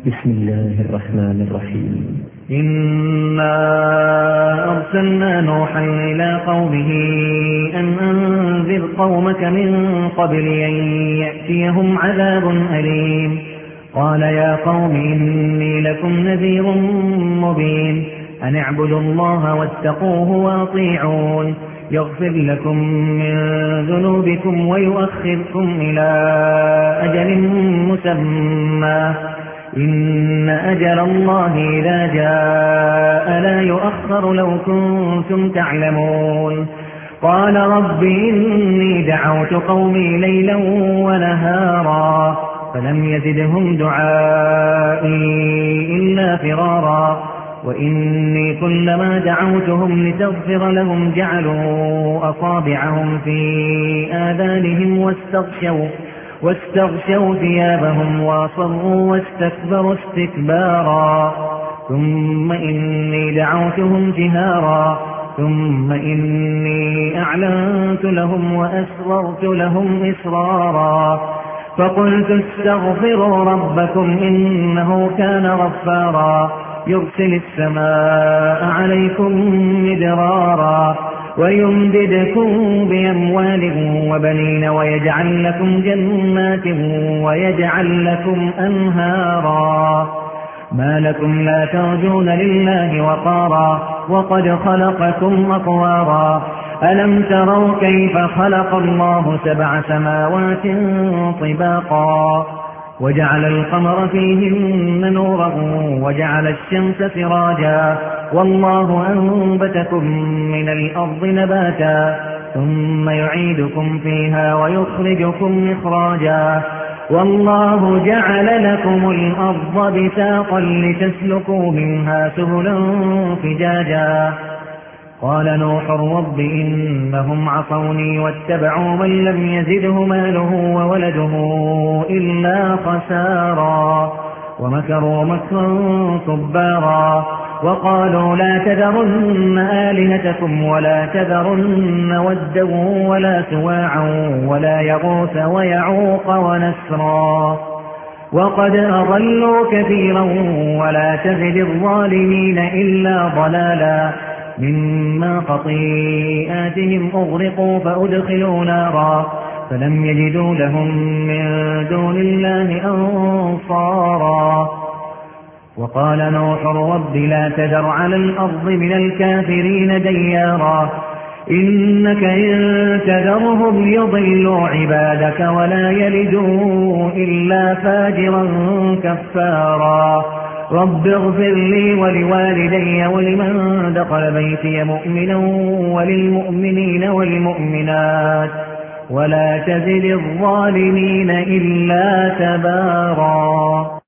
بسم الله الرحمن الرحيم. إنا أرسلنا نوحا إلى قومه أن أنذر قومك من قبل أن يأتيهم عذاب أليم. قال يا قوم إني لكم نذير مبين أن اعبدوا الله واتقوه وأطيعون يغفر لكم من ذنوبكم ويؤخركم إلى أجل مسمى إن أجل الله إذا جاء لا يؤخر لو كنتم تعلمون. قال رب إني دعوت قومي ليلا ونهارا فلم يزدهم دعائي إلا فرارا وإني كلما دعوتهم لتغفر لهم جعلوا أصابعهم في آذانهم واستغشوا ثيابهم وأصروا واستكبروا استكبارا ثم إني دعوتهم جهارا ثم إني أعلنت لهم وأسررت لهم إسرارا فقلت استغفروا ربكم إنه كان غفارا يرسل السماء عليكم مدرارا ويمددكم بأموال وبنين ويجعل لكم جنات ويجعل لكم أنهارا ما لكم لا ترجون لله وقارا وقد خلقكم أطوارا ألم تروا كيف خلق الله 7 سماوات طباقا وجعل القمر فيهن نورا وجعل الشمس سراجا والله أنبتكم من الأرض نباتا ثم يعيدكم فيها ويخرجكم إخراجا والله جعل لكم الأرض بساطا لتسلكوا منها سبلا فجاجا. قال نوح رب إنهم عصوني واتبعوا من لم يزده ماله وولده إلا خسارا ومكروا مكرا كبارا وقالوا لا تذرن آلهتكم ولا تذرن ودا ولا سواعا ولا يغوث ويعوق ونسرا وقد أضلوا كثيرا ولا تزد الظالمين إلا ضلالا مما خطيئاتهم أغرقوا فأدخلوا نارا فلم يجدوا لهم من دون الله أنصارا. وقال نوح رب لا تذر على الأرض من الكافرين ديارا إنك إن تذرهم يضلوا عبادك ولا يلدوا إلا فاجرا كفارا. رب اغفر لي ولوالدي ولمن دخل بيتي مؤمنا وللمؤمنين والمؤمنات ولا تزد الظالمين إلا تبارا.